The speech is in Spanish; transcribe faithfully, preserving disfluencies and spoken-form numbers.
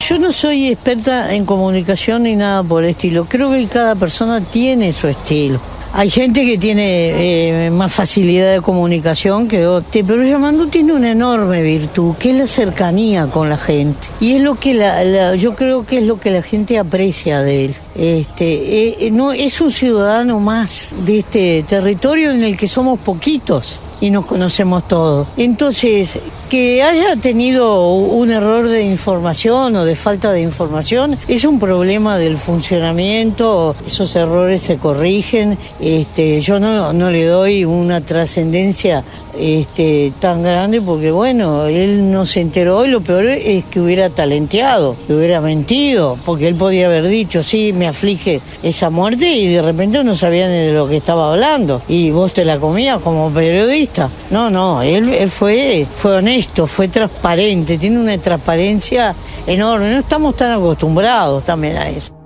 Yo no soy experta en comunicación ni nada por el estilo. Creo que cada persona tiene su estilo. Hay gente que tiene eh, más facilidad de comunicación que otra, pero Yamandu tiene una enorme virtud, que es la cercanía con la gente. Y es lo que la, la, yo creo que es lo que la gente aprecia de él. Este, eh, no, es un ciudadano más de este territorio en el que somos poquitos y nos conocemos todos. Entonces, que haya tenido un error de información o de falta de información es un problema del funcionamiento. Esos errores se corrigen. Este, yo no, no le doy una trascendencia este, tan grande porque, bueno, él no se enteró y lo peor es que hubiera talenteado, que hubiera mentido, porque él podía haber dicho, sí, me aflige esa muerte, y de repente no sabía ni de lo que estaba hablando y vos te la comías como periodista. No, no, él, él fue, fue honesto, fue transparente, tiene una transparencia enorme. No estamos tan acostumbrados también a eso.